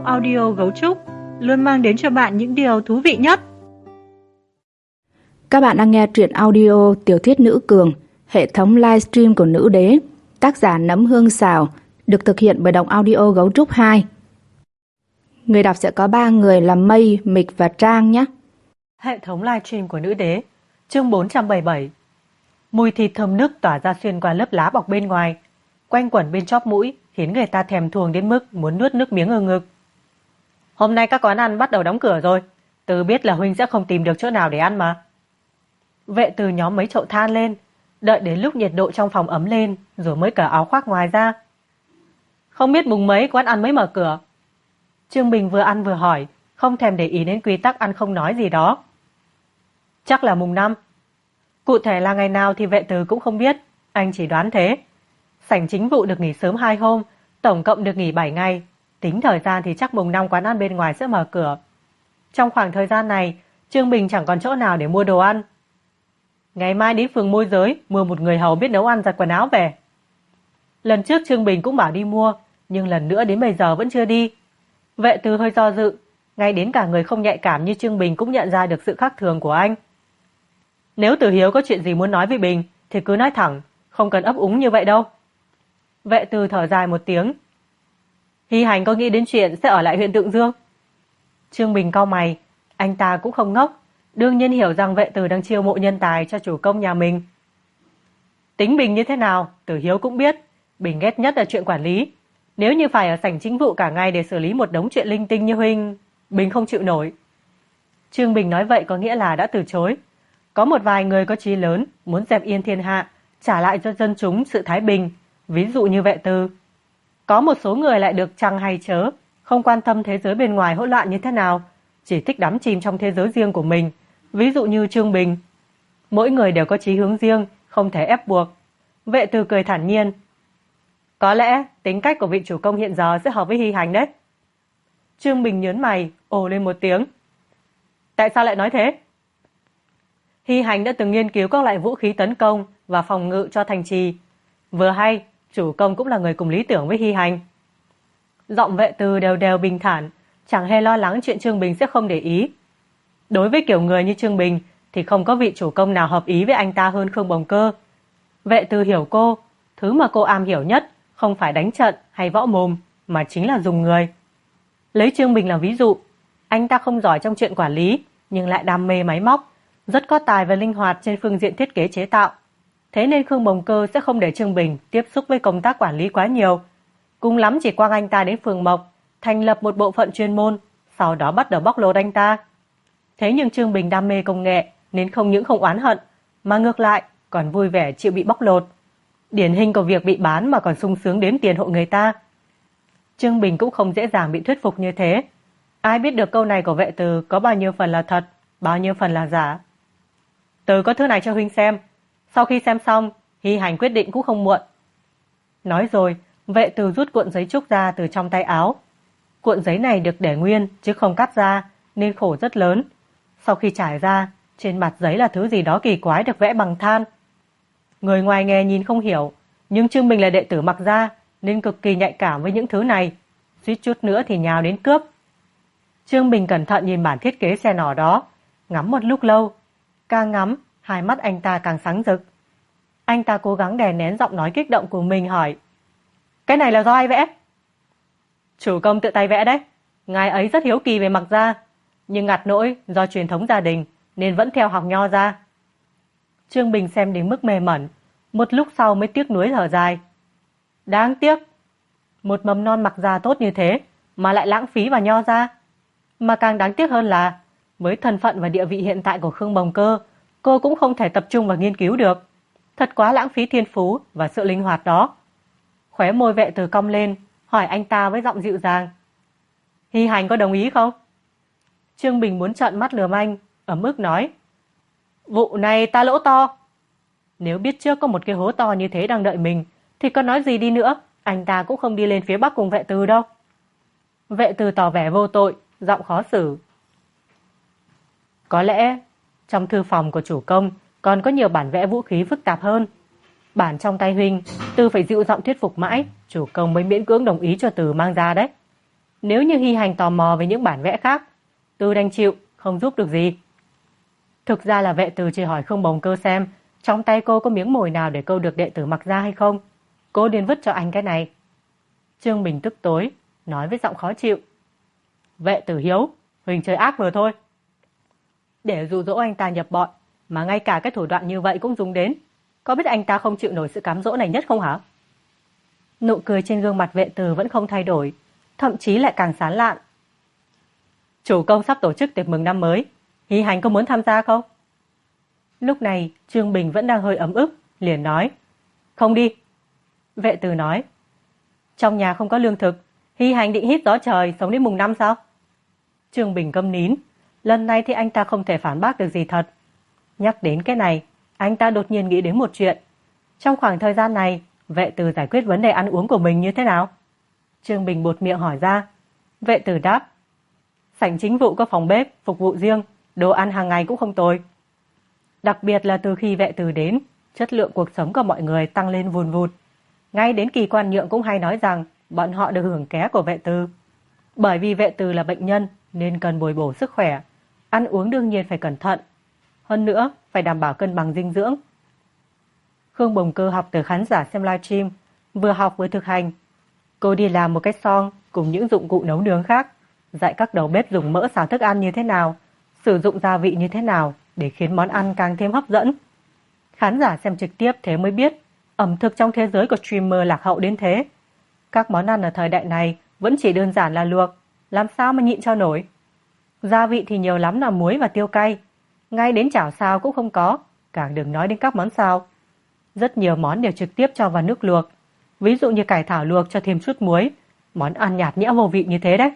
Động Audio Gấu Trúc luôn mang đến cho bạn những điều thú vị nhất. Các bạn đang nghe truyện audio Tiểu thuyết Nữ Cường, hệ thống livestream của Nữ Đế, tác giả Nấm Hương Xào, được thực hiện bởi Động Audio Gấu Trúc 2. Người đọc sẽ có 3 người là Mây, Mịch và Trang nhé. Hệ thống livestream của Nữ Đế, chương 477. Mùi thịt thơm nức tỏa ra xuyên qua lớp lá bọc bên ngoài, quanh quẩn bên chóp mũi, khiến người ta thèm thuồng đến mức muốn nuốt nước miếng ở ngực. Hôm nay các quán ăn bắt đầu đóng cửa rồi, Từ biết là huynh sẽ không tìm được chỗ nào để ăn mà. Vệ Từ nhóm mấy chậu than lên, đợi đến lúc nhiệt độ trong phòng ấm lên rồi mới cởi áo khoác ngoài ra. Không biết mùng mấy quán ăn mới mở cửa? Trương Bình vừa ăn vừa hỏi, không thèm để ý đến quy tắc ăn không nói gì đó. Chắc là mùng 5. Cụ thể là ngày nào thì Vệ Từ cũng không biết, anh chỉ đoán thế. Sảnh chính vụ được nghỉ sớm 2 hôm, tổng cộng được nghỉ 7 ngày. Tính thời gian thì chắc mùng 5 quán ăn bên ngoài sẽ mở cửa. Trong khoảng thời gian này, Trương Bình chẳng còn chỗ nào để mua đồ ăn. Ngày mai đến phường môi giới mua một người hầu biết nấu ăn giặt quần áo về. Lần trước Trương Bình cũng bảo đi mua, nhưng lần nữa đến bây giờ vẫn chưa đi. Vệ Từ hơi do dự, ngay đến cả người không nhạy cảm như Trương Bình cũng nhận ra được sự khác thường của anh. Nếu Từ Hiếu có chuyện gì muốn nói với Bình thì cứ nói thẳng, không cần ấp úng như vậy đâu. Vệ Từ thở dài một tiếng. Hy Hành có nghĩ đến chuyện sẽ ở lại huyện Tượng Dương? Trương Bình cau mày, anh ta cũng không ngốc, đương nhiên hiểu rằng Vệ Từ đang chiêu mộ nhân tài cho chủ công nhà mình. Tính Bình như thế nào, Từ Hiếu cũng biết, Bình ghét nhất là chuyện quản lý. Nếu như phải ở sảnh chính vụ cả ngày để xử lý một đống chuyện linh tinh như huynh, Bình không chịu nổi. Trương Bình nói vậy có nghĩa là đã từ chối. Có một vài người có chí lớn, muốn dẹp yên thiên hạ, trả lại cho dân chúng sự thái bình, ví dụ như Vệ Từ. Có một số người lại được chăng hay chớ, không quan tâm thế giới bên ngoài hỗn loạn như thế nào, chỉ thích đắm chìm trong thế giới riêng của mình, ví dụ như Trương Bình. Mỗi người đều có chí hướng riêng, không thể ép buộc. Vệ Từ cười thản nhiên. Có lẽ tính cách của vị chủ công hiện giờ sẽ hợp với Hy Hành đấy. Trương Bình nhớn mày, ồ lên một tiếng. Tại sao lại nói thế? Hy Hành đã từng nghiên cứu các loại vũ khí tấn công và phòng ngự cho thành trì. Vừa hay, chủ công cũng là người cùng lý tưởng với Hy Hành. Giọng Vệ Từ đều đều bình thản, chẳng hề lo lắng chuyện Trương Bình sẽ không để ý. Đối với kiểu người như Trương Bình thì không có vị chủ công nào hợp ý với anh ta hơn Khương Bồng Cơ. Vệ Từ hiểu cô, thứ mà cô am hiểu nhất không phải đánh trận hay võ mồm, mà chính là dùng người. Lấy Trương Bình làm ví dụ, anh ta không giỏi trong chuyện quản lý, nhưng lại đam mê máy móc, rất có tài và linh hoạt trên phương diện thiết kế chế tạo. Thế nên Khương Bồng Cơ sẽ không để Trương Bình tiếp xúc với công tác quản lý quá nhiều. Cùng lắm chỉ quang anh ta đến phường Mộc, thành lập một bộ phận chuyên môn, sau đó bắt đầu bóc lột anh ta. Thế nhưng Trương Bình đam mê công nghệ nên không những không oán hận, mà ngược lại còn vui vẻ chịu bị bóc lột. Điển hình của việc bị bán mà còn sung sướng đếm tiền hộ người ta. Trương Bình cũng không dễ dàng bị thuyết phục như thế. Ai biết được câu này của Vệ Từ có bao nhiêu phần là thật, bao nhiêu phần là giả. Từ có thứ này cho huynh xem. Sau khi xem xong, Hy Hành quyết định cũng không muộn. Nói rồi, Vệ Từ rút cuộn giấy trúc ra từ trong tay áo. Cuộn giấy này được để nguyên chứ không cắt ra, nên khổ rất lớn. Sau khi trải ra, trên mặt giấy là thứ gì đó kỳ quái được vẽ bằng than. Người ngoài nghề nhìn không hiểu, nhưng Trương Bình là đệ tử Mặc Gia nên cực kỳ nhạy cảm với những thứ này, suýt chút nữa thì nhào đến cướp. Trương Bình cẩn thận nhìn bản thiết kế xe nỏ đó, ngắm một lúc lâu. Càng ngắm, hai mắt anh ta càng sáng rực. Anh ta cố gắng đè nén giọng nói kích động của mình hỏi. Cái này là do ai vẽ? Chủ công tự tay vẽ đấy. Ngài ấy rất hiếu kỳ về Mặc Gia, nhưng ngặt nỗi do truyền thống gia đình nên vẫn theo học Nho ra. Trương Bình xem đến mức mê mẩn, một lúc sau mới tiếc nuối thở dài. Đáng tiếc, một mầm non Mặc Gia tốt như thế mà lại lãng phí vào Nho ra. Mà càng đáng tiếc hơn là với thân phận và địa vị hiện tại của Khương Bồng Cơ, cô cũng không thể tập trung vào nghiên cứu được. Thật quá lãng phí thiên phú và sự linh hoạt đó. Khóe môi Vệ Từ cong lên, hỏi anh ta với giọng dịu dàng. Hy Hành có đồng ý không? Trương Bình muốn trợn mắt lườm anh, ấm ức nói. Vụ này ta lỗ to. Nếu biết trước có một cái hố to như thế đang đợi mình, thì có nói gì đi nữa, anh ta cũng không đi lên phía Bắc cùng Vệ Từ đâu. Vệ Từ tỏ vẻ vô tội, giọng khó xử. Có lẽ trong thư phòng của chủ công còn có nhiều bản vẽ vũ khí phức tạp hơn. Bản trong tay huynh, Từ phải dịu giọng thuyết phục mãi, chủ công mới miễn cưỡng đồng ý cho Từ mang ra đấy. Nếu như Hy Hành tò mò về những bản vẽ khác, Tư đành chịu, không giúp được gì. Thực ra là Vệ Từ chỉ hỏi Khương Bồng Cơ xem trong tay cô có miếng mồi nào để câu được đệ tử Mặc Gia hay không. Cô điền vứt cho anh cái này. Trương Bình tức tối, nói với giọng khó chịu. Vệ Tử hiếu, Huỳnh chơi ác vừa thôi. Để dụ dỗ anh ta nhập bọn, mà ngay cả cái thủ đoạn như vậy cũng dùng đến. Có biết anh ta không chịu nổi sự cám dỗ này nhất không hả? Nụ cười trên gương mặt Vệ Từ vẫn không thay đổi, thậm chí lại càng sán lạn. Chủ công sắp tổ chức tiệc mừng năm mới, Hy Hành có muốn tham gia không? Lúc này Trương Bình vẫn đang hơi ấm ức, liền nói. Không đi. Vệ Từ nói. Trong nhà không có lương thực, Hy Hành định hít gió trời sống đến mùng 5 sao? Trương Bình câm nín. Lần này thì anh ta không thể phản bác được gì thật. Nhắc đến cái này, anh ta đột nhiên nghĩ đến một chuyện. Trong khoảng thời gian này, Vệ Từ giải quyết vấn đề ăn uống của mình như thế nào? Trương Bình buột miệng hỏi ra. Vệ Từ đáp. Sảnh chính vụ có phòng bếp, phục vụ riêng, đồ ăn hàng ngày cũng không tồi. Đặc biệt là từ khi Vệ Từ đến, chất lượng cuộc sống của mọi người tăng lên vùn vụt. Ngay đến Kỳ Quan Nhượng cũng hay nói rằng bọn họ được hưởng ké của Vệ Từ. Bởi vì Vệ Từ là bệnh nhân nên cần bồi bổ sức khỏe, ăn uống đương nhiên phải cẩn thận. Hơn nữa, phải đảm bảo cân bằng dinh dưỡng. Khương Bồng Cơ học từ khán giả xem livestream, vừa học vừa thực hành. Cô đi làm một cái xoong cùng những dụng cụ nấu nướng khác, dạy các đầu bếp dùng mỡ xào thức ăn như thế nào, sử dụng gia vị như thế nào để khiến món ăn càng thêm hấp dẫn. Khán giả xem trực tiếp thế mới biết ẩm thực trong thế giới của streamer lạc hậu đến thế. Các món ăn ở thời đại này vẫn chỉ đơn giản là luộc, làm sao mà nhịn cho nổi. Gia vị thì nhiều lắm là muối và tiêu cay, ngay đến chảo xào cũng không có, càng đừng nói đến các món xào. Rất nhiều món đều trực tiếp cho vào nước luộc, ví dụ như cải thảo luộc cho thêm chút muối, món ăn nhạt nhẽo vô vị như thế đấy.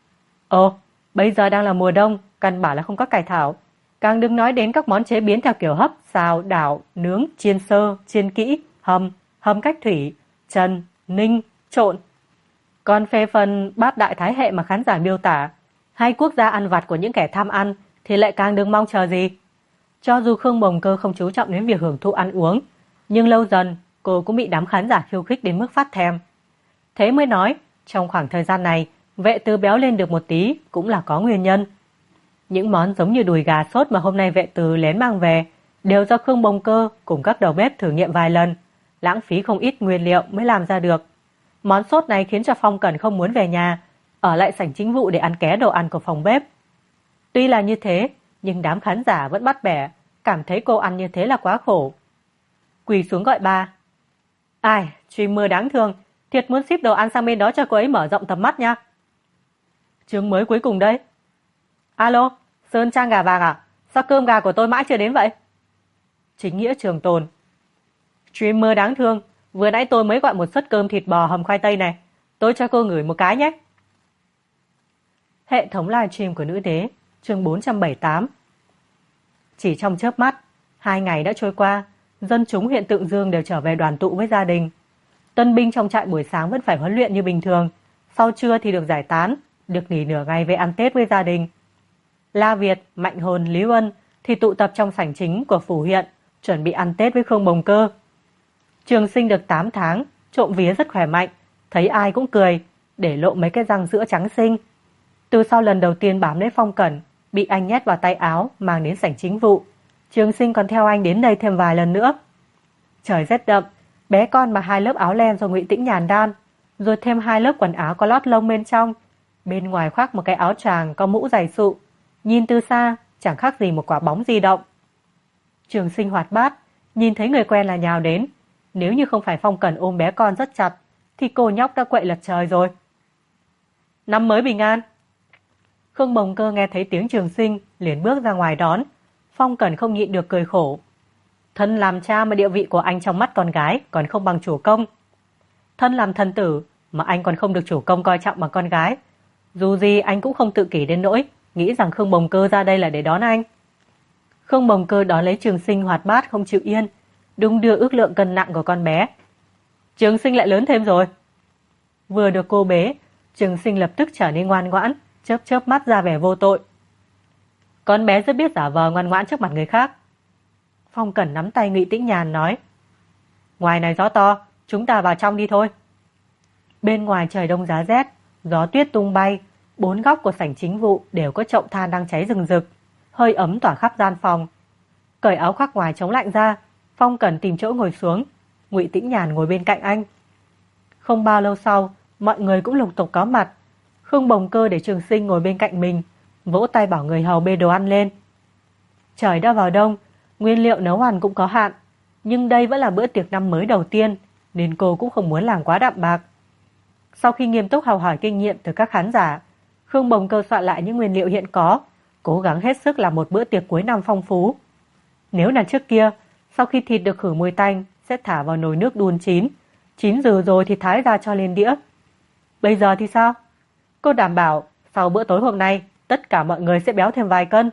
Ồ, bây giờ đang là mùa đông, căn bản là không có cải thảo, càng đừng nói đến các món chế biến theo kiểu hấp, xào, đảo, nướng, chiên sơ, chiên kỹ, hầm cách thủy, trần, ninh, trộn. Còn về phần bát đại thái hệ mà khán giả miêu tả, hay quốc gia ăn vặt của những kẻ tham ăn, thì lại càng đừng mong chờ gì. Cho dù Khương Bồng Cơ không chú trọng đến việc hưởng thụ ăn uống, nhưng lâu dần cô cũng bị đám khán giả khiêu khích đến mức phát thèm. Thế mới nói, trong khoảng thời gian này, Vệ Từ béo lên được một tí cũng là có nguyên nhân. Những món giống như đùi gà sốt mà hôm nay Vệ Từ lén mang về đều do Khương Bồng Cơ cùng các đầu bếp thử nghiệm vài lần, lãng phí không ít nguyên liệu mới làm ra được. Món sốt này khiến cho Phong Cẩn không muốn về nhà, ở lại sảnh chính vụ để ăn ké đồ ăn của phòng bếp. Tuy là như thế, nhưng đám khán giả vẫn bắt bẻ, cảm thấy cô ăn như thế là quá khổ. Quỳ xuống gọi ba. Ai, streamer đáng thương, thiệt muốn ship đồ ăn sang bên đó cho cô ấy mở rộng tầm mắt nha. Chương mới cuối cùng đây. Alo, Sơn Trang gà vàng à? Sao cơm gà của tôi mãi chưa đến vậy? Chính nghĩa Trường Tồn. Streamer đáng thương, vừa nãy tôi mới gọi một suất cơm thịt bò hầm khoai tây này, tôi cho cô ngửi một cái nhé. Hệ thống livestream của nữ đế, chương 478. Chỉ trong chớp mắt, 2 ngày đã trôi qua, dân chúng huyện Tượng Dương đều trở về đoàn tụ với gia đình. Tân binh trong trại buổi sáng vẫn phải huấn luyện như bình thường, sau trưa thì được giải tán, được nghỉ nửa ngày về ăn Tết với gia đình. La Việt, Mạnh Hồn, Lý Uân thì tụ tập trong sảnh chính của phủ huyện, chuẩn bị ăn Tết với Khương Bồng Cơ. Trường Sinh được 8 tháng, trộm vía rất khỏe mạnh, thấy ai cũng cười, để lộ mấy cái răng sữa trắng xinh. Từ sau lần đầu tiên bám lấy Phong Cẩn, bị anh nhét vào tay áo mang đến sảnh chính vụ, Trường Sinh còn theo anh đến đây thêm vài lần nữa. Trời rét đậm, bé con mặc 2 lớp áo len do Ngụy Tĩnh Nhàn đan, rồi thêm 2 lớp quần áo có lót lông bên trong, bên ngoài khoác một cái áo choàng có mũ dày sụ, nhìn từ xa chẳng khác gì một quả bóng di động. Trường Sinh hoạt bát, nhìn thấy người quen là nhào đến, nếu như không phải Phong Cẩn ôm bé con rất chặt thì cô nhóc đã quậy lật trời rồi. Năm mới bình an. Khương Bồng Cơ nghe thấy tiếng Trường Sinh liền bước ra ngoài đón. Phong Cẩn không nhịn được cười khổ. Thân làm cha mà địa vị của anh trong mắt con gái còn không bằng chủ công. Thân làm thần tử mà anh còn không được chủ công coi trọng bằng con gái. Dù gì anh cũng không tự kỷ đến nỗi nghĩ rằng Khương Bồng Cơ ra đây là để đón anh. Khương Bồng Cơ đón lấy Trường Sinh hoạt bát không chịu yên, đung đưa ước lượng cân nặng của con bé. Trường Sinh lại lớn thêm rồi. Vừa được cô bế, Trường Sinh lập tức trở nên ngoan ngoãn, chớp chớp mắt ra vẻ vô tội. Con bé rất biết giả vờ ngoan ngoãn trước mặt người khác. Phong Cẩn nắm tay Ngụy Tĩnh Nhàn nói. Ngoài này gió to, chúng ta vào trong đi thôi. Bên ngoài trời đông giá rét, gió tuyết tung bay, bốn góc của sảnh chính vụ đều có chậu than đang cháy rừng rực, hơi ấm tỏa khắp gian phòng. Cởi áo khoác ngoài chống lạnh ra, Phong Cẩn tìm chỗ ngồi xuống, Ngụy Tĩnh Nhàn ngồi bên cạnh anh. Không bao lâu sau, mọi người cũng lục tục có mặt. Khương Bồng Cơ để Trường Sinh ngồi bên cạnh mình, vỗ tay bảo người hầu bê đồ ăn lên. Trời đã vào đông, nguyên liệu nấu ăn cũng có hạn, nhưng đây vẫn là bữa tiệc năm mới đầu tiên, nên cô cũng không muốn làm quá đạm bạc. Sau khi nghiêm túc học hỏi kinh nghiệm từ các khán giả, Khương Bồng Cơ soạn lại những nguyên liệu hiện có, cố gắng hết sức làm một bữa tiệc cuối năm phong phú. Nếu là trước kia, sau khi thịt được khử mùi tanh, sẽ thả vào nồi nước đun chín, chín giờ rồi thì thái ra cho lên đĩa. Bây giờ thì sao? Cô đảm bảo sau bữa tối hôm nay, tất cả mọi người sẽ béo thêm vài cân.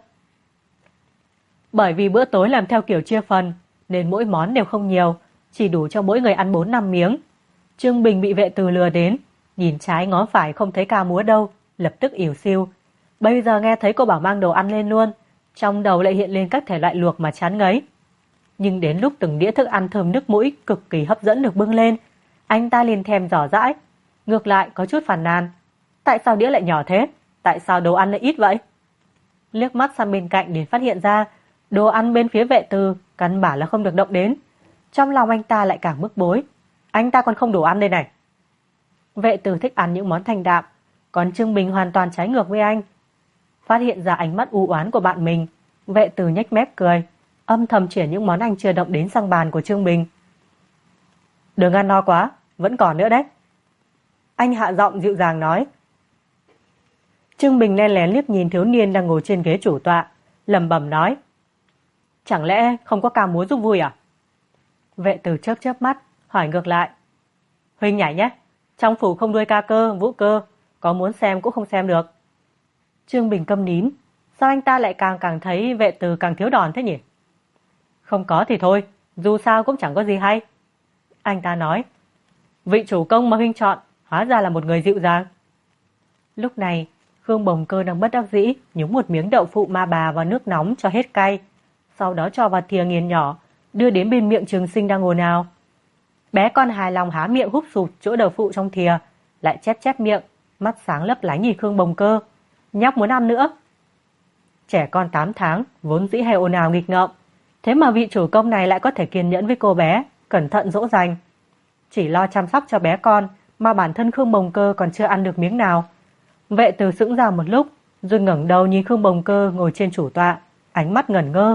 Bởi vì bữa tối làm theo kiểu chia phần, nên mỗi món đều không nhiều, chỉ đủ cho mỗi người ăn 4-5 miếng. Trương Bình bị vệ từ lừa đến, nhìn trái ngó phải không thấy ca múa đâu, lập tức ỉu xiu. Bây giờ nghe thấy cô bảo mang đồ ăn lên luôn, trong đầu lại hiện lên các thể loại luộc mà chán ngấy. Nhưng đến lúc từng đĩa thức ăn thơm nước mũi cực kỳ hấp dẫn được bưng lên, anh ta liền thèm dò dãi, ngược lại có chút phàn nàn. Tại sao đĩa lại nhỏ thế? Tại sao đồ ăn lại ít vậy? Liếc mắt sang bên cạnh để phát hiện ra đồ ăn bên phía vệ từ căn bản là không được động đến. Trong lòng anh ta lại càng bức bối. Anh ta còn không đủ ăn đây này. Vệ từ thích ăn những món thanh đạm, còn Trương Bình hoàn toàn trái ngược với anh. Phát hiện ra ánh mắt u oán của bạn mình, vệ từ nhếch mép cười, âm thầm chuyển những món anh chưa động đến sang bàn của Trương Bình. Đừng ăn no quá, vẫn còn nữa đấy. Anh hạ giọng dịu dàng nói. Trương Bình len lén liếc nhìn thiếu niên đang ngồi trên ghế chủ tọa, lẩm bẩm nói. Chẳng lẽ không có ca múa giúp vui à? Vệ từ chớp chớp mắt, hỏi ngược lại. Huynh nhảy nhé, trong phủ không nuôi ca cơ, vũ cơ, có muốn xem cũng không xem được. Trương Bình câm nín, sao anh ta lại càng thấy vệ từ càng thiếu đòn thế nhỉ? Không có thì thôi, dù sao cũng chẳng có gì hay. Anh ta nói, vị chủ công mà huynh chọn, hóa ra là một người dịu dàng. Lúc này, Khương Bồng Cơ đang bất đắc dĩ nhúng một miếng đậu phụ ma bà vào nước nóng cho hết cay, sau đó cho vào thìa nghiền nhỏ, đưa đến bên miệng Trường Sinh đang ồn ào. Bé con hài lòng há miệng húp sụp chỗ đậu phụ trong thìa, lại chép chép miệng, mắt sáng lấp lánh nhìn Khương Bồng Cơ. Nhóc muốn ăn nữa. Trẻ con 8 tháng vốn dĩ hay ồn ào nghịch ngợm, thế mà vị chủ công này lại có thể kiên nhẫn với cô bé, cẩn thận dỗ dành. Chỉ lo chăm sóc cho bé con mà bản thân Khương Bồng Cơ còn chưa ăn được miếng nào. Vệ từ sững ra một lúc, rồi ngẩng đầu nhìn Khương Bồng Cơ ngồi trên chủ tọa, ánh mắt ngẩn ngơ.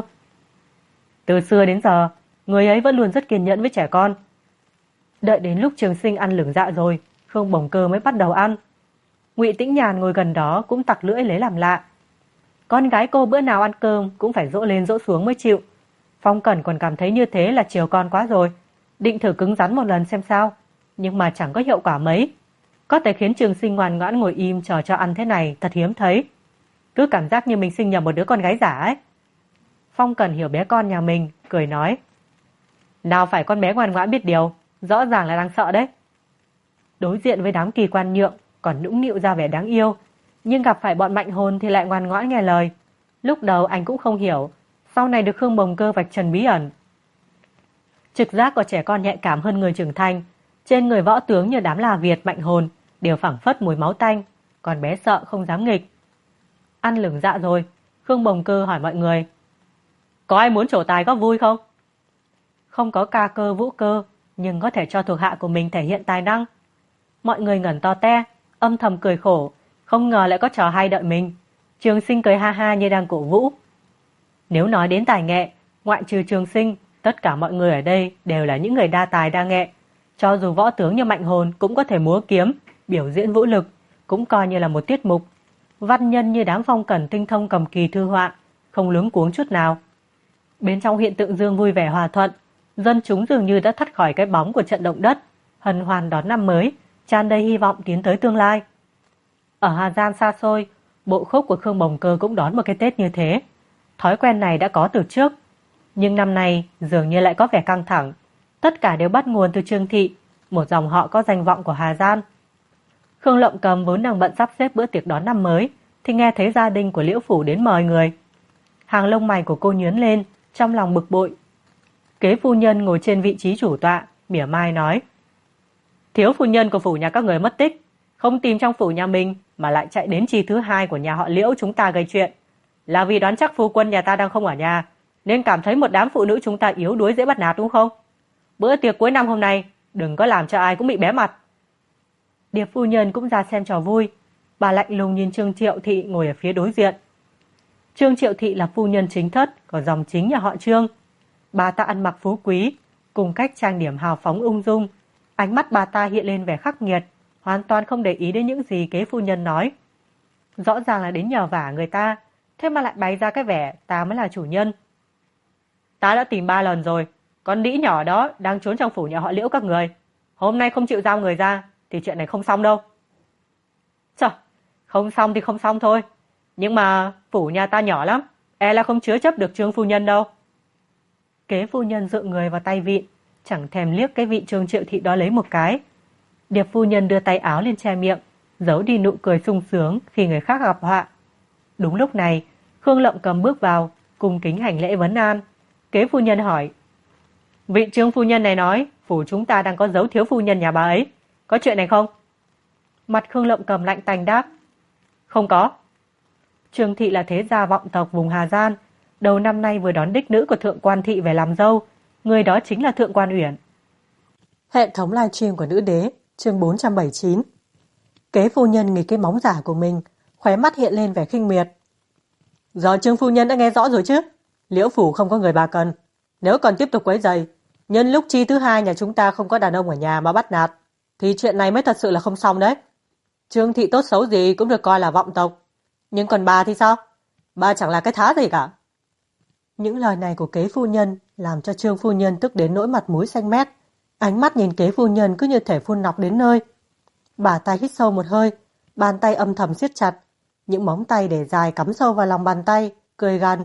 Từ xưa đến giờ, người ấy vẫn luôn rất kiên nhẫn với trẻ con. Đợi đến lúc Trường Sinh ăn lửng dạ rồi, Khương Bồng Cơ mới bắt đầu ăn. Ngụy Tĩnh Nhàn ngồi gần đó cũng tặc lưỡi lấy làm lạ. Con gái cô bữa nào ăn cơm cũng phải dỗ lên dỗ xuống mới chịu. Phong Cẩn còn cảm thấy như thế là chiều con quá rồi, định thử cứng rắn một lần xem sao, nhưng mà chẳng có hiệu quả mấy. Có thể khiến Trường Sinh ngoan ngoãn ngồi im chờ cho ăn thế này thật hiếm thấy. Cứ cảm giác như mình sinh nhầm một đứa con gái giả ấy. Phong Cẩn hiểu bé con nhà mình, cười nói. Nào phải con bé ngoan ngoãn biết điều, rõ ràng là đang sợ đấy. Đối diện với đám kỳ quan nhượng, còn nũng nịu ra vẻ đáng yêu, nhưng gặp phải bọn mạnh hồn thì lại ngoan ngoãn nghe lời. Lúc đầu anh cũng không hiểu, sau này được Khương Bồng Cơ vạch trần bí ẩn. Trực giác của trẻ con nhạy cảm hơn người trưởng thành, trên người võ tướng như đám là Việt mạnh hồn đều phảng phất mùi máu tanh, còn bé sợ không dám nghịch. Ăn lửng dạ rồi, Khương Bồng Cơ hỏi mọi người. Có ai muốn trổ tài góp vui không? Không có ca cơ vũ cơ, nhưng có thể cho thuộc hạ của mình thể hiện tài năng. Mọi người ngẩn to te, âm thầm cười khổ, không ngờ lại có trò hay đợi mình. Trường Sinh cười ha ha như đang cổ vũ. Nếu nói đến tài nghệ, ngoại trừ Trường Sinh, tất cả mọi người ở đây đều là những người đa tài đa nghệ. Cho dù võ tướng như mạnh hồn cũng có thể múa kiếm, biểu diễn vũ lực, cũng coi như là một tiết mục. Văn nhân như đám Phong Cẩn tinh thông cầm kỳ thư họa, không luống cuống chút nào. Bên trong hiện tượng dương vui vẻ hòa thuận, dân chúng dường như đã thoát khỏi cái bóng của trận động đất, hân hoan đón năm mới, tràn đầy hy vọng tiến tới tương lai. Ở Hà Giang xa xôi, bộ khúc của Khương Bồng Cơ cũng đón một cái Tết như thế. Thói quen này đã có từ trước, nhưng năm nay dường như lại có vẻ căng thẳng. Tất cả đều bắt nguồn từ Trương Thị, một dòng họ có danh vọng của Hà Giang. Khương Lộng Cầm vốn đang bận sắp xếp bữa tiệc đón năm mới, thì nghe thấy gia đình của Liễu Phủ đến mời người. Hàng lông mày của cô nhướng lên, trong lòng bực bội. Kế phu nhân ngồi trên vị trí chủ tọa, mỉa mai nói. Thiếu phu nhân của phủ nhà các người mất tích, không tìm trong phủ nhà mình mà lại chạy đến chi thứ hai của nhà họ Liễu chúng ta gây chuyện. Là vì đoán chắc phu quân nhà ta đang không ở nhà, nên cảm thấy một đám phụ nữ chúng ta yếu đuối dễ bắt nạt đúng không? Bữa tiệc cuối năm hôm nay, đừng có làm cho ai cũng bị bé mặt. Điệp phu nhân cũng ra xem trò vui. Bà lạnh lùng nhìn Trương Triệu Thị ngồi ở phía đối diện. Trương Triệu Thị là phu nhân chính thất của dòng chính nhà họ Trương. Bà ta ăn mặc phú quý, cùng cách trang điểm hào phóng ung dung. Ánh mắt bà ta hiện lên vẻ khắc nghiệt, hoàn toàn không để ý đến những gì kế phu nhân nói. Rõ ràng là đến nhờ vả người ta, thế mà lại bày ra cái vẻ ta mới là chủ nhân. Ta đã tìm 3 lần rồi, con đĩ nhỏ đó đang trốn trong phủ nhà họ Liễu các người. Hôm nay không chịu giao người ra, thì chuyện này không xong đâu. Trời, không xong thì không xong thôi. Nhưng mà phủ nhà ta nhỏ lắm, e là không chứa chấp được Trương phu nhân đâu. Kế phu nhân dựa người vào tay vịn, chẳng thèm liếc cái vị Trương Triệu Thị đó lấy một cái. Điệp phu nhân đưa tay áo lên che miệng, giấu đi nụ cười sung sướng khi người khác gặp họa. Đúng lúc này, Khương Lộng Cầm bước vào, cung kính hành lễ vấn an. Kế phu nhân hỏi: vị Trương phu nhân này nói phủ chúng ta đang có dấu thiếu phu nhân nhà bà ấy, có chuyện này không? Mặt Khương Lộng Cầm lạnh tanh đáp: không có. Trương Thị là thế gia vọng tộc vùng Hà Giang, đầu năm nay vừa đón đích nữ của Thượng Quan Thị về làm dâu, người đó chính là Thượng Quan Uyển. Hệ thống livestream của Nữ Đế, chương 479. Kế phu nhân nghịch cái móng giả của mình, khóe mắt hiện lên vẻ khinh miệt. Giờ Trương phu nhân đã nghe rõ rồi chứ? Liễu phủ không có người bà cần, nếu còn tiếp tục quấy rầy, nhân lúc chi thứ hai nhà chúng ta không có đàn ông ở nhà mà bắt nạt, thì chuyện này mới thật sự là không xong đấy. Trương Thị tốt xấu gì cũng được coi là vọng tộc, nhưng còn bà thì sao? Bà chẳng là cái thá gì cả. Những lời này của kế phu nhân làm cho Trương phu nhân tức đến nỗi mặt mũi xanh mét, ánh mắt nhìn kế phu nhân cứ như thể phun nọc đến nơi. Bà ta hít sâu một hơi, bàn tay âm thầm siết chặt, những móng tay để dài cắm sâu vào lòng bàn tay, cười gằn.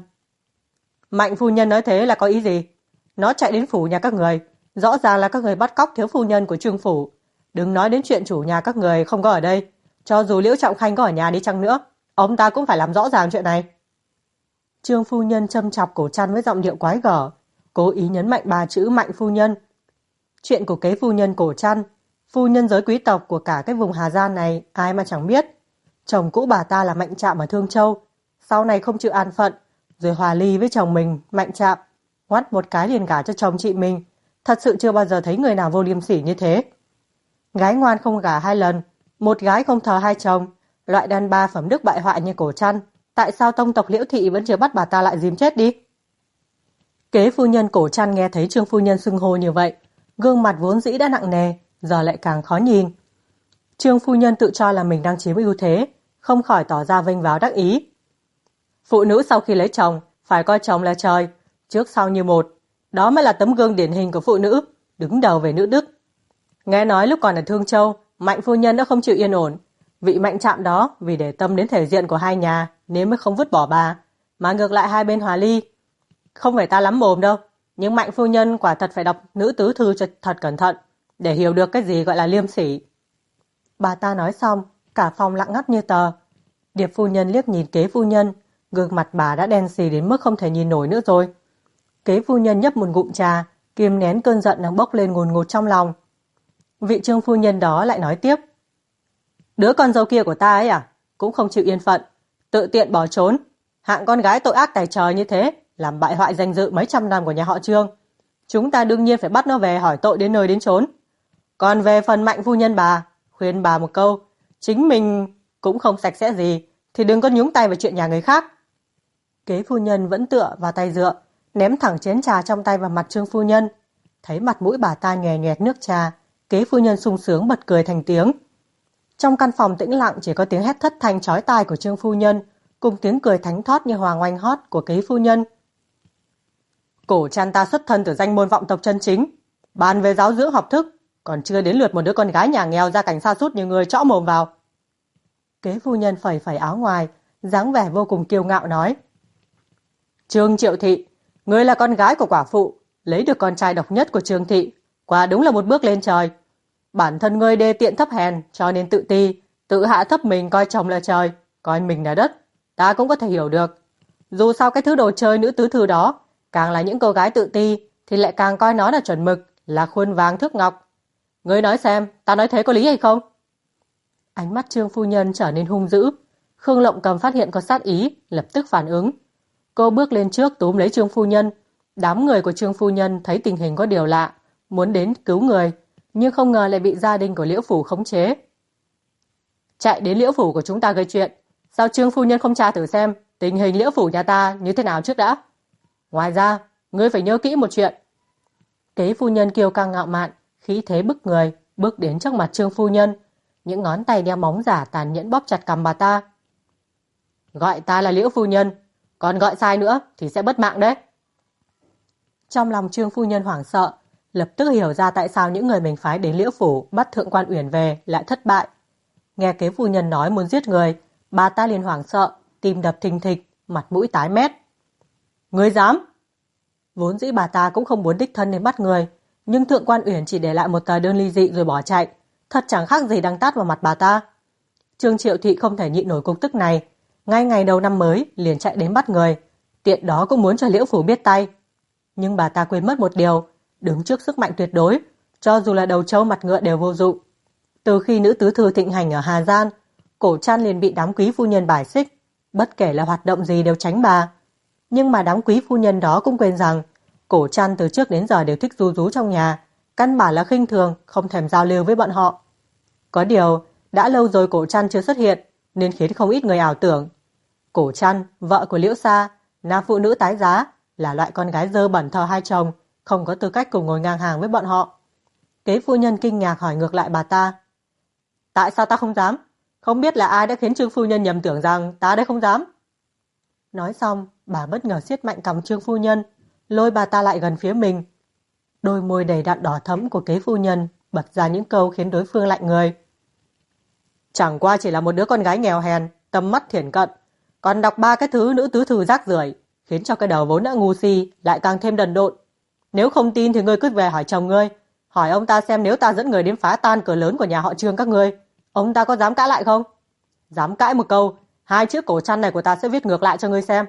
Mạnh phu nhân nói thế là có ý gì? Nó chạy đến phủ nhà các người, rõ ràng là các người bắt cóc thiếu phu nhân của Trương phủ. Đừng nói đến chuyện chủ nhà các người không có ở đây, cho dù Liễu Trọng Khanh có ở nhà đi chăng nữa, ông ta cũng phải làm rõ ràng chuyện này. Trương phu nhân châm chọc cổ Trăn với giọng điệu quái gở, cố ý nhấn mạnh 3 chữ Mạnh phu nhân. Chuyện của kế phu nhân cổ Trăn, phu nhân giới quý tộc của cả cái vùng Hà Giang này ai mà chẳng biết. Chồng cũ bà ta là Mạnh Trạm ở Thương Châu, sau này không chịu an phận, rồi hòa ly với chồng mình, Mạnh Trạm, ngoắt một cái liền gả cho chồng chị mình. Thật sự chưa bao giờ thấy người nào vô liêm sỉ như thế. Gái ngoan không gả 2 lần, một gái không thờ 2 chồng, loại đàn bà phẩm đức bại hoại như cổ Trăn, tại sao tông tộc Liễu Thị vẫn chưa bắt bà ta lại dìm chết đi? Kế phu nhân cổ Trăn nghe thấy Trương phu nhân xưng hô như vậy, gương mặt vốn dĩ đã nặng nề, giờ lại càng khó nhìn. Trương phu nhân tự cho là mình đang chiếm ưu thế, không khỏi tỏ ra vênh váo đắc ý. Phụ nữ sau khi lấy chồng phải coi chồng là trời, trước sau như một, đó mới là tấm gương điển hình của phụ nữ, đứng đầu về nữ đức. Nghe nói lúc còn ở Thương Châu, Mạnh phu nhân đã không chịu yên ổn, vị Mạnh Trạm đó vì để tâm đến thể diện của hai nhà nên mới không vứt bỏ bà, mà ngược lại hai bên hòa ly. Không phải ta lắm mồm đâu, nhưng Mạnh phu nhân quả thật phải đọc nữ tứ thư cho thật cẩn thận để hiểu được cái gì gọi là liêm sỉ. Bà ta nói xong, cả phòng lặng ngắt như tờ. Điệp phu nhân liếc nhìn kế phu nhân, gương mặt bà đã đen xì đến mức không thể nhìn nổi nữa rồi. Kế phu nhân nhấp một ngụm trà, kiềm nén cơn giận đang bốc lên ngùn ngụt trong lòng. Vị Trương phu nhân đó lại nói tiếp. Đứa con dâu kia của ta ấy à, cũng không chịu yên phận, tự tiện bỏ trốn. Hạng con gái tội ác tài trời như thế, làm bại hoại danh dự mấy trăm năm của nhà họ Trương. Chúng ta đương nhiên phải bắt nó về hỏi tội đến nơi đến chốn. Còn về phần Mạnh phu nhân bà, khuyên bà một câu, chính mình cũng không sạch sẽ gì, thì đừng có nhúng tay vào chuyện nhà người khác. Kế phu nhân vẫn tựa vào tay dựa, ném thẳng chén trà trong tay vào mặt Trương phu nhân. Thấy mặt mũi bà ta nhòe nhòe nước trà, kế phu nhân sung sướng bật cười thành tiếng. Trong căn phòng tĩnh lặng chỉ có tiếng hét thất thanh chói tai của Trương phu nhân, cùng tiếng cười thánh thót như hoàng oanh hót của kế phu nhân. Cổ Trăn ta xuất thân từ danh môn vọng tộc chân chính, bàn về giáo dưỡng học thức, còn chưa đến lượt một đứa con gái nhà nghèo ra cảnh sa sút như người chõ mồm vào. Kế phu nhân phẩy phẩy áo ngoài, dáng vẻ vô cùng kiêu ngạo nói. Trương Triệu Thị, ngươi là con gái của quả phụ, lấy được con trai độc nhất của Trương Thị, quả đúng là một bước lên trời. Bản thân ngươi đê tiện thấp hèn, cho nên tự ti, tự hạ thấp mình coi chồng là trời, coi mình là đất. Ta cũng có thể hiểu được. Dù sao cái thứ đồ chơi nữ tứ thư đó, càng là những cô gái tự ti, thì lại càng coi nó là chuẩn mực, là khuôn vàng thước ngọc. Ngươi nói xem, ta nói thế có lý hay không? Ánh mắt Trương phu nhân trở nên hung dữ. Khương Lộng Cầm phát hiện có sát ý, lập tức phản ứng. Cô bước lên trước túm lấy Trương phu nhân. Đám người của Trương phu nhân thấy tình hình có điều lạ, muốn đến cứu người, nhưng không ngờ lại bị gia đình của Liễu phủ khống chế. Chạy đến Liễu phủ của chúng ta gây chuyện, sao Trương phu nhân không tra thử xem tình hình Liễu phủ nhà ta như thế nào trước đã? Ngoài ra, ngươi phải nhớ kỹ một chuyện. Kế phu nhân kiêu căng ngạo mạn, khí thế bức người, bước đến trước mặt Trương phu nhân, những ngón tay đeo móng giả tàn nhẫn bóp chặt cằm bà ta. Gọi ta là Liễu phu nhân, còn gọi sai nữa thì sẽ mất mạng đấy. Trong lòng Trương phu nhân hoảng sợ, lập tức hiểu ra tại sao những người mình phái đến Liễu phủ bắt Thượng quan Uyển về lại thất bại. Nghe kế phu nhân nói muốn giết người, bà ta liền hoảng sợ, tim đập thình thịch, mặt mũi tái mét. Ngươi dám? Vốn dĩ bà ta cũng không muốn đích thân đến bắt người, nhưng Thượng quan Uyển chỉ để lại một tờ đơn ly dị rồi bỏ chạy, thật chẳng khác gì đang tát vào mặt bà ta. Trương Triệu Thị không thể nhịn nổi cục tức này, ngay ngày đầu năm mới liền chạy đến bắt người, tiện đó cũng muốn cho Liễu phủ biết tay. Nhưng bà ta quên mất một điều, đứng trước sức mạnh tuyệt đối, cho dù là đầu trâu mặt ngựa đều vô dụng. Từ khi nữ tứ thư thịnh hành ở Hà Gian, Cổ Trăn liền bị đám quý phu nhân bài xích, bất kể là hoạt động gì đều tránh bà. Nhưng mà đám quý phu nhân đó cũng quên rằng Cổ Trăn từ trước đến giờ đều thích ru rú trong nhà, căn bản là khinh thường, không thèm giao lưu với bọn họ. Có điều, đã lâu rồi Cổ Trăn chưa xuất hiện, nên khiến không ít người ảo tưởng Cổ Trăn, vợ của Liễu Sa, nam phụ nữ tái giá, là loại con gái dơ bẩn thờ hai chồng, không có tư cách cùng ngồi ngang hàng với bọn họ. Kế phu nhân kinh ngạc hỏi ngược lại bà ta. Tại sao ta không dám? Không biết là ai đã khiến Trương phu nhân nhầm tưởng rằng ta đây không dám. Nói xong, bà bất ngờ siết mạnh cằm Trương phu nhân, lôi bà ta lại gần phía mình. Đôi môi đầy đặn đỏ thẫm của kế phu nhân bật ra những câu khiến đối phương lạnh người. Chẳng qua chỉ là một đứa con gái nghèo hèn, tầm mắt thiển cận, còn đọc ba cái thứ nữ tứ thư rác rưởi, khiến cho cái đầu vốn đã ngu si lại càng thêm đần độn. Nếu không tin thì ngươi cứ về hỏi chồng ngươi, hỏi ông ta xem nếu ta dẫn người đến phá tan cửa lớn của nhà họ Trương các ngươi, ông ta có dám cãi lại không? Dám cãi một câu, hai chữ Cổ Trăn này của ta sẽ viết ngược lại cho ngươi xem.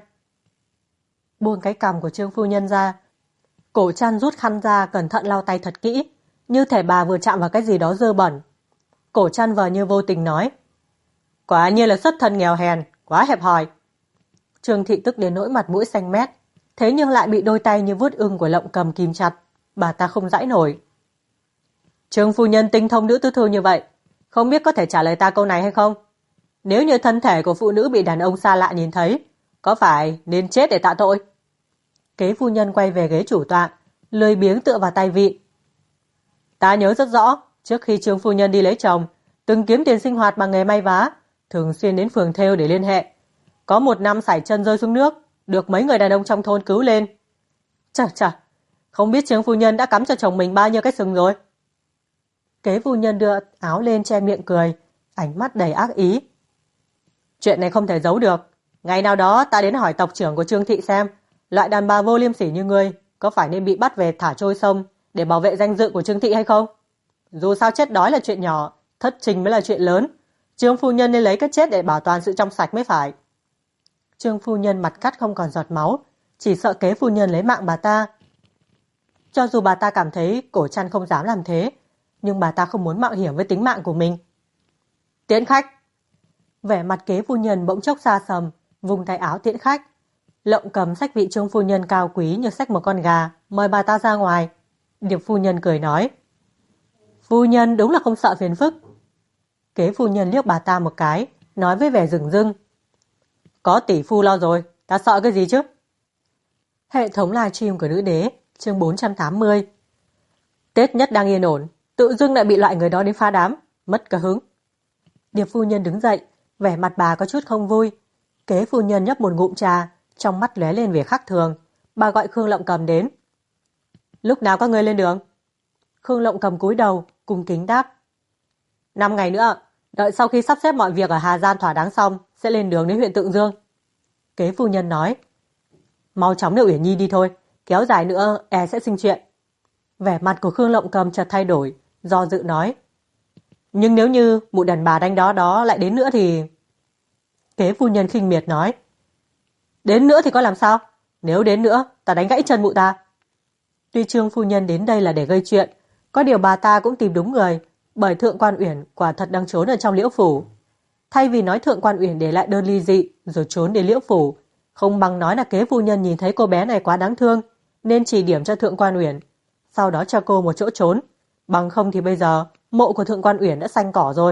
Buông cái cằm của Trương phu nhân ra, Cổ Trăn rút khăn ra cẩn thận lau tay thật kỹ, như thể bà vừa chạm vào cái gì đó dơ bẩn. Cổ Trăn vờ như vô tình nói, quả nhiên là xuất thân nghèo hèn, quá hẹp hòi. Trương Thị tức đến nỗi mặt mũi xanh mét, thế nhưng lại bị đôi tay như vuốt ưng của Lộng Cầm kìm chặt, bà ta không giãy nổi. Trương phu nhân tinh thông nữ tứ thư như vậy, không biết có thể trả lời ta câu này hay không? Nếu như thân thể của phụ nữ bị đàn ông xa lạ nhìn thấy, có phải nên chết để tạ tội? Kế phu nhân quay về ghế chủ tọa, lười biếng tựa vào tay vị. Ta nhớ rất rõ, trước khi Trương phu nhân đi lấy chồng, từng kiếm tiền sinh hoạt bằng nghề may vá, thường xuyên đến phường thêu để liên hệ. Có một năm sải chân rơi xuống nước, được mấy người đàn ông trong thôn cứu lên. Chà, không biết Trương phu nhân đã cắm cho chồng mình bao nhiêu cái sừng rồi. Kế phu nhân đưa áo lên che miệng cười, ánh mắt đầy ác ý. Chuyện này không thể giấu được. Ngày nào đó ta đến hỏi tộc trưởng của Trương Thị xem, loại đàn bà vô liêm sỉ như ngươi có phải nên bị bắt về thả trôi sông để bảo vệ danh dự của Trương Thị hay không? Dù sao chết đói là chuyện nhỏ, thất trình mới là chuyện lớn. Trương phu nhân nên lấy cái chết để bảo toàn sự trong sạch mới phải. Trương phu nhân mặt cắt không còn giọt máu, chỉ sợ kế phu nhân lấy mạng bà ta. Cho dù bà ta cảm thấy Cổ Trăn không dám làm thế, nhưng bà ta không muốn mạo hiểm với tính mạng của mình. Tiễn khách. Vẻ mặt kế phu nhân bỗng chốc xa sầm, vùng tay áo tiễn khách. Lộng Cầm xách vị Trương phu nhân cao quý như xách một con gà, mời bà ta ra ngoài. Điệp phu nhân cười nói, phu nhân đúng là không sợ phiền phức. Kế phu nhân liếc bà ta một cái, nói với vẻ dửng dưng, có tỷ phu lo rồi, ta sợ cái gì chứ? Hệ thống livestream của Nữ Đế, chương 480. Tết nhất đang yên ổn, tự dưng lại bị loại người đó đến phá đám, mất cả hứng. Điệp phu nhân đứng dậy, vẻ mặt bà có chút không vui. Kế phu nhân nhấp một ngụm trà, trong mắt lóe lên vẻ khác thường. Bà gọi Khương Lộng Cầm đến. Lúc nào các ngươi lên đường? Khương Lộng Cầm cúi đầu, cung kính đáp. 5 ngày nữa, đợi sau khi sắp xếp mọi việc ở Hà Gian thỏa đáng xong, sẽ lên đường đến huyện Tượng Dương. Kế phu nhân nói. Mau chóng đưa Uyển Nhi đi thôi, kéo dài nữa e sẽ sinh chuyện. Vẻ mặt của Khương Lộng Cầm chợt thay đổi, do dự nói. Nhưng nếu như mụ đàn bà đánh đó lại đến nữa thì... Kế phu nhân khinh miệt nói. Đến nữa thì có làm sao? Nếu đến nữa, ta đánh gãy chân mụ ta. Tuy Trương phu nhân đến đây là để gây chuyện, có điều bà ta cũng tìm đúng người, bởi Thượng Quan Uyển quả thật đang trốn ở trong Liễu phủ. Thay vì nói Thượng Quan Uyển để lại đơn ly dị rồi trốn đến Liễu phủ, không bằng nói là kế phu nhân nhìn thấy cô bé này quá đáng thương nên chỉ điểm cho Thượng Quan Uyển, sau đó cho cô một chỗ trốn, bằng không thì bây giờ mộ của Thượng Quan Uyển đã xanh cỏ rồi.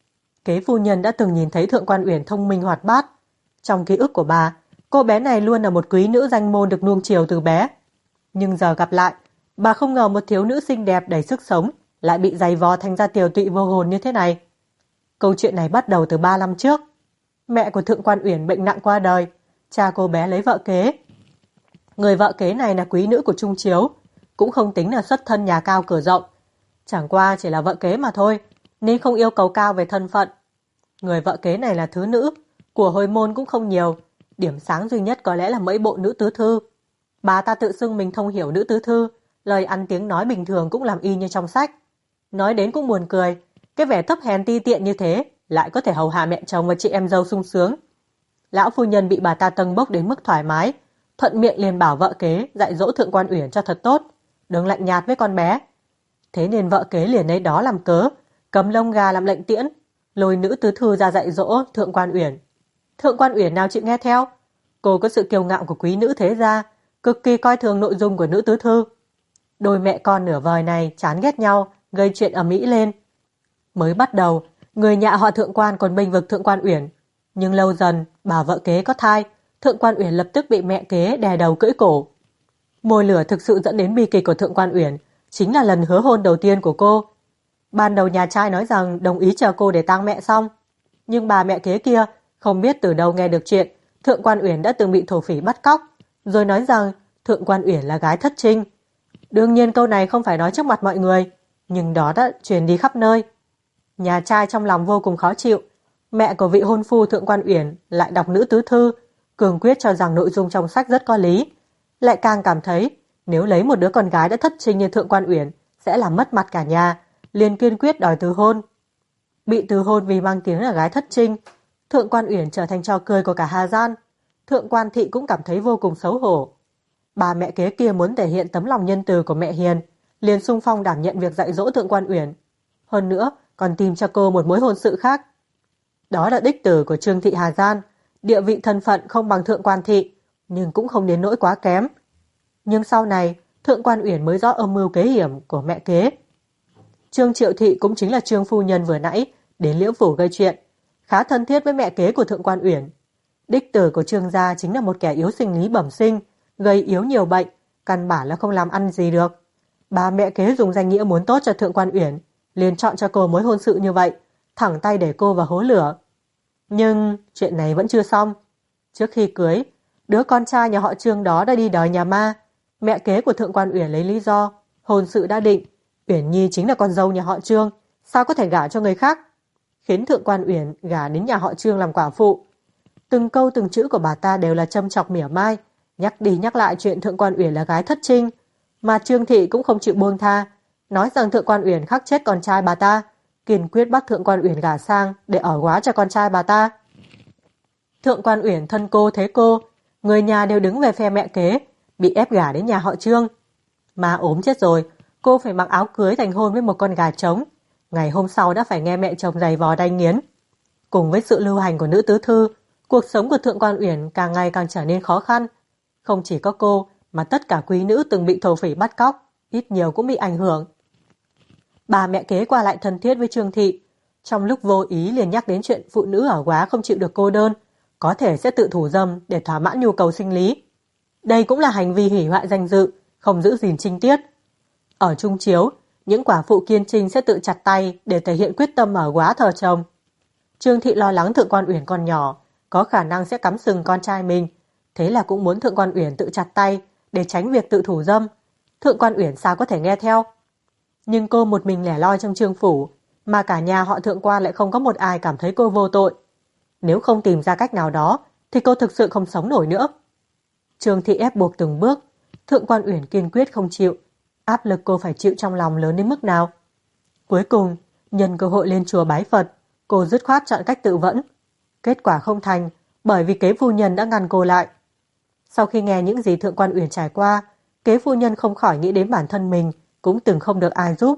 Kế phu nhân đã từng nhìn thấy Thượng Quan Uyển thông minh hoạt bát. Trong ký ức của bà, cô bé này luôn là một quý nữ danh môn được nuông chiều từ bé. Nhưng giờ gặp lại, bà không ngờ một thiếu nữ xinh đẹp đầy sức sống lại bị giày vò thành ra tiều tụy vô hồn như thế này. Câu chuyện này bắt đầu từ 3 năm trước. Mẹ của Thượng Quan Uyển bệnh nặng qua đời, cha cô bé lấy vợ kế. Người vợ kế này là quý nữ của Trung Chiếu, cũng không tính là xuất thân nhà cao cửa rộng. Chẳng qua chỉ là vợ kế mà thôi, nên không yêu cầu cao về thân phận. Người vợ kế này là thứ nữ, của hồi môn cũng không nhiều, điểm sáng duy nhất có lẽ là mấy bộ nữ tứ thư. Bà ta tự xưng mình thông hiểu nữ tứ thư, lời ăn tiếng nói bình thường cũng làm y như trong sách. Nói đến cũng buồn cười, cái vẻ thấp hèn ti tiện như thế lại có thể hầu hạ mẹ chồng và chị em dâu sung sướng. Lão phu nhân bị bà ta tâng bốc đến mức thoải mái, thuận miệng liền bảo vợ kế dạy dỗ Thượng Quan Uyển cho thật tốt, đừng lạnh nhạt với con bé. Thế nên vợ kế liền lấy đó làm cớ, cầm lông gà làm lệnh tiễn, lôi nữ tứ thư ra dạy dỗ Thượng Quan Uyển. Thượng Quan Uyển nào chịu nghe theo. Cô có sự kiêu ngạo của quý nữ thế gia, cực kỳ coi thường nội dung của nữ tứ thư. Đôi mẹ con nửa vời này chán ghét nhau, gây chuyện ầm ĩ lên. Mới bắt đầu, người nhà họ Thượng Quan còn bênh vực Thượng Quan Uyển, nhưng lâu dần bà vợ kế có thai, Thượng Quan Uyển lập tức bị mẹ kế đè đầu cưỡi cổ. Mồi lửa thực sự dẫn đến bi kịch của Thượng Quan Uyển chính là lần hứa hôn đầu tiên của cô. Ban đầu nhà trai nói rằng đồng ý chờ cô để tang mẹ xong, nhưng bà mẹ kế kia không biết từ đâu nghe được chuyện Thượng Quan Uyển đã từng bị thổ phỉ bắt cóc, rồi nói rằng Thượng Quan Uyển là gái thất trinh. Đương nhiên câu này không phải nói trước mặt mọi người, nhưng đó đã truyền đi khắp nơi. Nhà trai trong lòng vô cùng khó chịu, mẹ của vị hôn phu Thượng Quan Uyển lại đọc nữ tứ thư, cường quyết cho rằng nội dung trong sách rất có lý, lại càng cảm thấy nếu lấy một đứa con gái đã thất trinh như Thượng Quan Uyển sẽ làm mất mặt cả nhà, liền kiên quyết đòi từ hôn. Bị từ hôn vì mang tiếng là gái thất trinh, Thượng Quan Uyển trở thành trò cười của cả Hà Gian. Thượng Quan thị cũng cảm thấy vô cùng xấu hổ. Bà mẹ kế kia muốn thể hiện tấm lòng nhân từ của mẹ hiền, liền xung phong đảm nhận việc dạy dỗ Thượng Quan Uyển. Hơn nữa, còn tìm cho cô một mối hôn sự khác. Đó là đích tử của Trương thị Hà Gian, địa vị thân phận không bằng Thượng Quan thị, nhưng cũng không đến nỗi quá kém. Nhưng sau này, Thượng Quan Uyển mới rõ âm mưu kế hiểm của mẹ kế. Trương Triệu thị cũng chính là Trương phu nhân vừa nãy đến Liễu phủ gây chuyện, khá thân thiết với mẹ kế của Thượng Quan Uyển. Đích tử của Trương gia chính là một kẻ yếu sinh lý bẩm sinh, gây yếu nhiều bệnh, căn bản là không làm ăn gì được. Bà mẹ kế dùng danh nghĩa muốn tốt cho Thượng Quan Uyển, liền chọn cho cô mối hôn sự như vậy, thẳng tay để cô vào hố lửa. Nhưng chuyện này vẫn chưa xong. Trước khi cưới, đứa con trai nhà họ Trương đó đã đi đòi nhà ma. Mẹ kế của Thượng Quan Uyển lấy lý do hôn sự đã định, Uyển Nhi chính là con dâu nhà họ Trương, sao có thể gả cho người khác, khiến Thượng Quan Uyển gả đến nhà họ Trương làm quả phụ. Từng câu từng chữ của bà ta đều là châm chọc mỉa mai, nhắc đi nhắc lại chuyện Thượng Quan Uyển là gái thất trinh, mà Trương thị cũng không chịu buông tha, nói rằng Thượng Quan Uyển khắc chết con trai bà ta, kiên quyết bắt Thượng Quan Uyển gả sang để ở góa cho con trai bà ta. Thượng Quan Uyển thân cô thế cô, người nhà đều đứng về phe mẹ kế, bị ép gả đến nhà họ Trương. Mà ốm chết rồi, cô phải mặc áo cưới thành hôn với một con gà trống. Ngày hôm sau đã phải nghe mẹ chồng giày vò đay nghiến. Cùng với sự lưu hành của nữ tứ thư, cuộc sống của Thượng Quan Uyển càng ngày càng trở nên khó khăn. Không chỉ có cô, mà tất cả quý nữ từng bị thổ phỉ bắt cóc, ít nhiều cũng bị ảnh hưởng. Bà mẹ kế qua lại thân thiết với Trương thị, trong lúc vô ý liền nhắc đến chuyện phụ nữ ở góa không chịu được cô đơn, có thể sẽ tự thủ dâm để thỏa mãn nhu cầu sinh lý. Đây cũng là hành vi hủy hoại danh dự, không giữ gìn trinh tiết. Ở Trung Chiếu, những quả phụ kiên trinh sẽ tự chặt tay để thể hiện quyết tâm ở góa thờ chồng. Trương thị lo lắng Thượng Quan Uyển còn nhỏ, có khả năng sẽ cắm sừng con trai mình, thế là cũng muốn Thượng Quan Uyển tự chặt tay để tránh việc tự thủ dâm. Thượng Quan Uyển sao có thể nghe theo? Nhưng cô một mình lẻ loi trong Trương phủ, mà cả nhà họ Thượng Quan lại không có một ai cảm thấy cô vô tội. Nếu không tìm ra cách nào đó, thì cô thực sự không sống nổi nữa. Trương thị ép buộc từng bước, Thượng Quan Uyển kiên quyết không chịu. Áp lực cô phải chịu trong lòng lớn đến mức nào? Cuối cùng, nhân cơ hội lên chùa bái Phật, cô dứt khoát chọn cách tự vẫn. Kết quả không thành, bởi vì kế phu nhân đã ngăn cô lại. Sau khi nghe những gì Thượng Quan Uyển trải qua, kế phu nhân không khỏi nghĩ đến bản thân mình cũng từng không được ai giúp,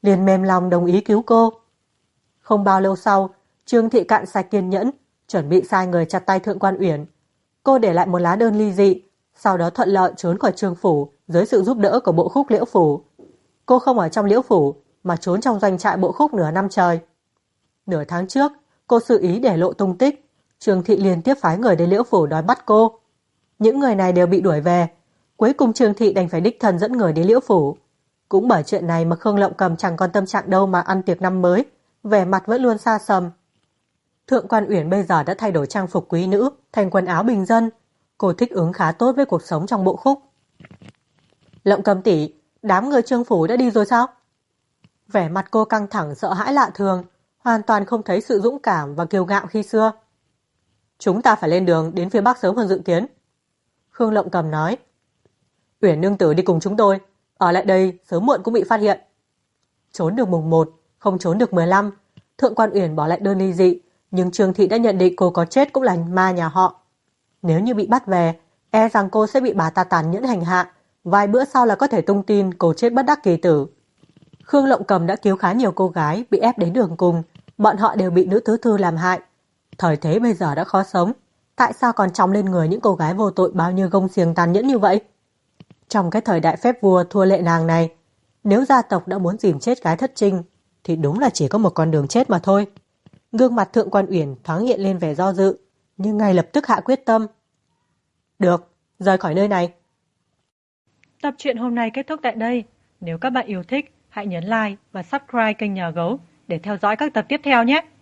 liền mềm lòng đồng ý cứu cô. Không bao lâu sau, Trương Thị cạn sạch kiên nhẫn, chuẩn bị sai người chặt tay Thượng quan Uyển. Cô để lại một lá đơn ly dị, sau đó thuận lợi trốn khỏi Trương phủ dưới sự giúp đỡ của bộ khúc Liễu phủ. Cô không ở trong Liễu phủ mà trốn trong doanh trại bộ khúc nửa năm trời. Nửa tháng trước, cô sự ý để lộ tung tích, Trương Thị liên tiếp phái người đến Liễu phủ đòi bắt cô. Những người này đều bị đuổi về, cuối cùng Trương Thị đành phải đích thân dẫn người đến Liễu phủ. Cũng bởi chuyện này mà Khương Lộng Cầm chẳng còn tâm trạng đâu mà ăn tiệc năm mới, vẻ mặt vẫn luôn xa sầm. Thượng quan Uyển bây giờ đã thay đổi trang phục quý nữ thành quần áo bình dân, cô thích ứng khá tốt với cuộc sống trong bộ khúc. Lộng Cầm tỷ, đám người Trương phủ đã đi rồi sao? Vẻ mặt cô căng thẳng sợ hãi lạ thường, hoàn toàn không thấy sự dũng cảm và kiêu ngạo khi xưa. Chúng ta phải lên đường đến phía Bắc sớm hơn dự kiến. Khương Lộng Cầm nói. Uyển nương tử đi cùng chúng tôi, ở lại đây sớm muộn cũng bị phát hiện. Trốn được mùng 1, không trốn được 15. Thượng quan Uyển bỏ lại đơn ly dị, nhưng Trương Thị đã nhận định cô có chết cũng là ma nhà họ. Nếu như bị bắt về, e rằng cô sẽ bị bà ta tàn nhẫn hành hạ, vài bữa sau là có thể tung tin cô chết bất đắc kỳ tử. Khương Lộng Cầm đã cứu khá nhiều cô gái bị ép đến đường cùng, bọn họ đều bị nữ tứ thư làm hại. Thời thế bây giờ đã khó sống, tại sao còn chồng lên người những cô gái vô tội bao nhiêu gông xiềng tàn nhẫn như vậy? Trong cái thời đại phép vua thua lệ nàng này, nếu gia tộc đã muốn dìm chết gái thất trinh, thì đúng là chỉ có một con đường chết mà thôi. Gương mặt Thượng quan Uyển thoáng hiện lên vẻ do dự, nhưng ngay lập tức hạ quyết tâm. Được, rời khỏi nơi này. Tập truyện hôm nay kết thúc tại đây. Nếu các bạn yêu thích, hãy nhấn like và subscribe kênh Nhà Gấu để theo dõi các tập tiếp theo nhé.